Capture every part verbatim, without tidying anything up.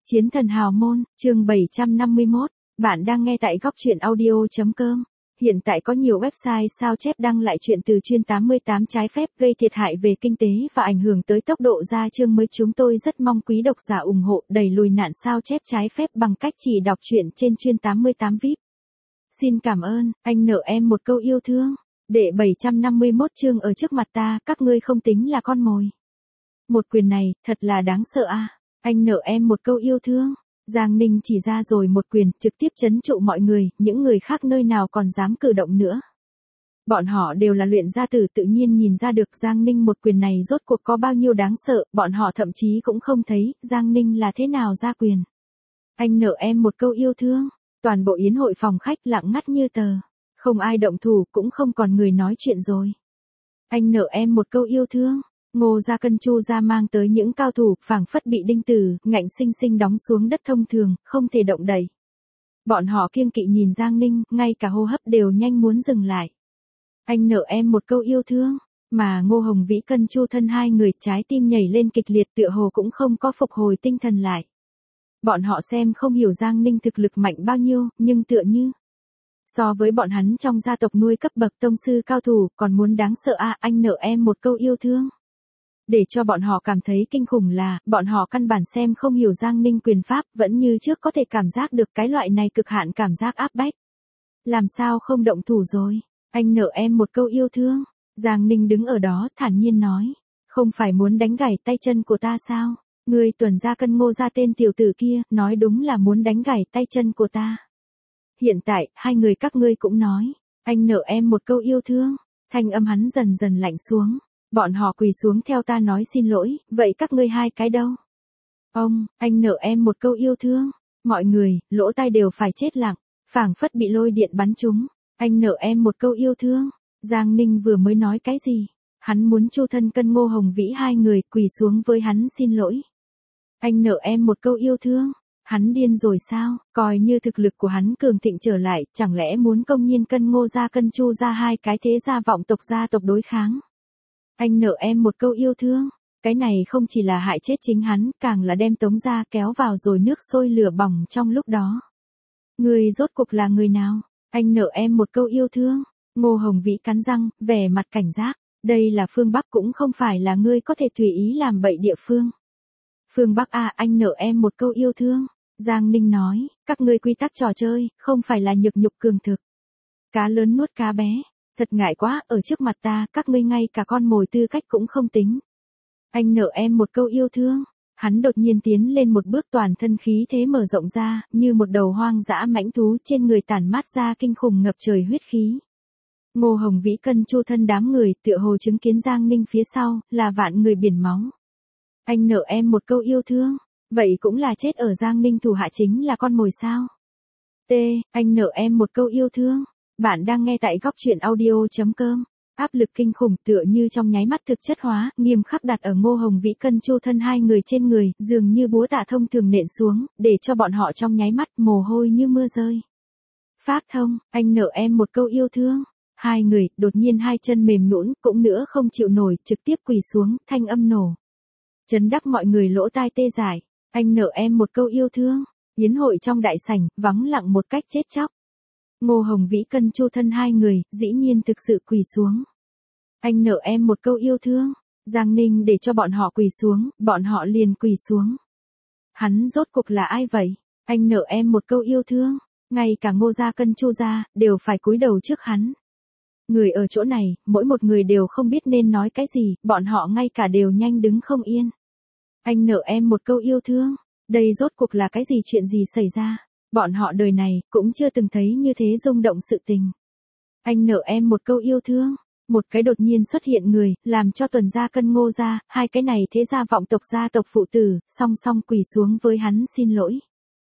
Chiến thần hào môn, chương bảy trăm năm mươi mốt, bạn đang nghe tại góc truyện audio.com. Hiện tại có nhiều website sao chép đăng lại chuyện từ chuyên tám mươi tám trái phép gây thiệt hại về kinh tế và ảnh hưởng tới tốc độ ra chương mới. Chúng tôi rất mong quý độc giả ủng hộ đẩy lùi nạn sao chép trái phép bằng cách chỉ đọc truyện trên chuyên tám mươi tám vi ai pi. Xin cảm ơn, anh nợ em một câu yêu thương. Đệ bảy trăm năm mươi mốt chương ở trước mặt ta, các ngươi không tính là con mồi. Một quyền này, thật là đáng sợ à. Anh nợ em một câu yêu thương. Giang Ninh chỉ ra rồi một quyền, trực tiếp trấn trụ mọi người, những người khác nơi nào còn dám cử động nữa. Bọn họ đều là luyện gia tử, tự nhiên nhìn ra được Giang Ninh một quyền này rốt cuộc có bao nhiêu đáng sợ, bọn họ thậm chí cũng không thấy Giang Ninh là thế nào ra quyền. Anh nợ em một câu yêu thương. Toàn bộ yến hội phòng khách lặng ngắt như tờ. Không ai động thủ, cũng không còn người nói chuyện rồi. Anh nợ em một câu yêu thương. Ngô Gia Cân Chu Gia mang tới những cao thủ, phảng phất bị đinh tử, ngạnh sinh sinh đóng xuống đất thông thường, không thể động đậy. Bọn họ kiêng kỵ nhìn Giang Ninh, ngay cả hô hấp đều nhanh muốn dừng lại. Anh nợ em một câu yêu thương, mà Ngô Hồng Vĩ Cân Chu thân hai người trái tim nhảy lên kịch liệt, tựa hồ cũng không có phục hồi tinh thần lại. Bọn họ xem không hiểu Giang Ninh thực lực mạnh bao nhiêu, nhưng tựa như so với bọn hắn trong gia tộc nuôi cấp bậc tông sư cao thủ, còn muốn đáng sợ à. Anh nợ em một câu yêu thương. Để cho bọn họ cảm thấy kinh khủng là, bọn họ căn bản xem không hiểu Giang Ninh quyền pháp, vẫn như trước có thể cảm giác được cái loại này cực hạn cảm giác áp bách. Làm sao không động thủ rồi? Anh nợ em một câu yêu thương. Giang Ninh đứng ở đó, thản nhiên nói. Không phải muốn đánh gãy tay chân của ta sao? Ngươi Tuần Gia Cân Ngô gia tên tiểu tử kia, nói đúng là muốn đánh gãy tay chân của ta. Hiện tại, hai người các ngươi cũng nói. Anh nợ em một câu yêu thương. Thanh âm hắn dần dần lạnh xuống. Bọn họ quỳ xuống theo ta nói xin lỗi, vậy các ngươi hai cái đâu? Ông, anh nợ em một câu yêu thương. Mọi người, lỗ tai đều phải chết lặng, phảng phất bị lôi điện bắn trúng. Anh nợ em một câu yêu thương. Giang Ninh vừa mới nói cái gì? Hắn muốn Chu Thân Cân Ngô Hồng Vĩ hai người quỳ xuống với hắn xin lỗi. Anh nợ em một câu yêu thương. Hắn điên rồi sao? Coi như thực lực của hắn cường thịnh trở lại, chẳng lẽ muốn công nhiên Cân Ngô gia Cân Chu gia hai cái thế gia vọng tộc gia tộc đối kháng? Anh nợ em một câu yêu thương. Cái này không chỉ là hại chết chính hắn, càng là đem Tống gia kéo vào rồi nước sôi lửa bỏng trong lúc đó. Người rốt cuộc là người nào? Anh nợ em một câu yêu thương. Ngô Hồng Vĩ cắn răng, vẻ mặt cảnh giác. Đây là phương Bắc, cũng không phải là ngươi có thể tùy ý làm bậy địa phương. Phương Bắc à, anh nợ em một câu yêu thương. Giang Ninh nói, các ngươi quy tắc trò chơi, không phải là nhược nhục cường thực. Cá lớn nuốt cá bé. Thật ngại quá, ở trước mặt ta, các ngươi ngay cả con mồi tư cách cũng không tính. Anh nợ em một câu yêu thương. Hắn đột nhiên tiến lên một bước, toàn thân khí thế mở rộng ra, như một đầu hoang dã mãnh thú, trên người tản mát ra kinh khủng ngập trời huyết khí. Ngô Hồng Vĩ Cân Chu thân đám người, tựa hồ chứng kiến Giang Ninh phía sau, là vạn người biển máu. Anh nợ em một câu yêu thương. Vậy cũng là chết ở Giang Ninh thủ hạ chính là con mồi sao? T. Anh nợ em một câu yêu thương. Bạn đang nghe tại góc truyện audio.com. Áp lực kinh khủng tựa như trong nháy mắt thực chất hóa, nghiêm khắc đặt ở Ngô Hồng Vĩ Cân Chu thân hai người trên người, dường như búa tạ thông thường nện xuống, để cho bọn họ trong nháy mắt mồ hôi như mưa rơi. Phác thông, anh nợ em một câu yêu thương. Hai người, đột nhiên hai chân mềm nhũn, cũng nữa không chịu nổi, trực tiếp quỳ xuống, thanh âm nổ. Chấn đắc mọi người lỗ tai tê dại. Anh nợ em một câu yêu thương. Yến hội trong đại sảnh, vắng lặng một cách chết chóc. Ngô Hồng Vĩ Cân Chu thân hai người, dĩ nhiên thực sự quỳ xuống. Anh nợ em một câu yêu thương. Giang Ninh để cho bọn họ quỳ xuống, bọn họ liền quỳ xuống. Hắn rốt cuộc là ai vậy? Anh nợ em một câu yêu thương. Ngay cả Ngô gia Cân Chu gia, đều phải cúi đầu trước hắn. Người ở chỗ này, mỗi một người đều không biết nên nói cái gì, bọn họ ngay cả đều nhanh đứng không yên. Anh nợ em một câu yêu thương. Đây rốt cuộc là cái gì, chuyện gì xảy ra? Bọn họ đời này, cũng chưa từng thấy như thế rung động sự tình. Anh nợ em một câu yêu thương. Một cái đột nhiên xuất hiện người, làm cho Tuần Gia Cân Ngô gia, hai cái này thế gia vọng tộc gia tộc phụ tử, song song quỳ xuống với hắn xin lỗi.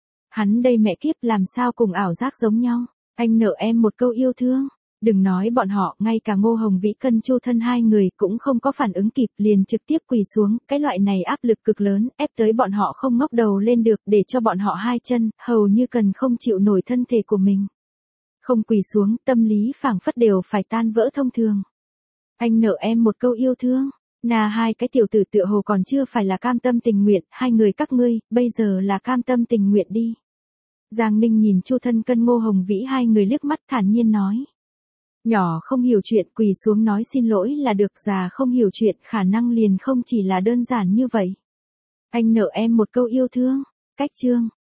Hắn đây mẹ kiếp làm sao cùng ảo giác giống nhau. Anh nợ em một câu yêu thương. Đừng nói bọn họ, ngay cả Ngô Hồng Vĩ Cân Chu thân hai người cũng không có phản ứng kịp, liền trực tiếp quỳ xuống, cái loại này áp lực cực lớn, ép tới bọn họ không ngóc đầu lên được, để cho bọn họ hai chân, hầu như cần không chịu nổi thân thể của mình. Không quỳ xuống, tâm lý phảng phất đều phải tan vỡ thông thường. Anh nợ em một câu yêu thương. Nà hai cái tiểu tử tựa hồ còn chưa phải là cam tâm tình nguyện, hai người các ngươi, bây giờ là cam tâm tình nguyện đi. Giang Ninh nhìn Chu Thân Cân Ngô Hồng Vĩ hai người liếc mắt thản nhiên nói. Nhỏ không hiểu chuyện quỳ xuống nói xin lỗi là được, già không hiểu chuyện khả năng liền không chỉ là đơn giản như vậy. Anh nợ em một câu yêu thương, cách chương.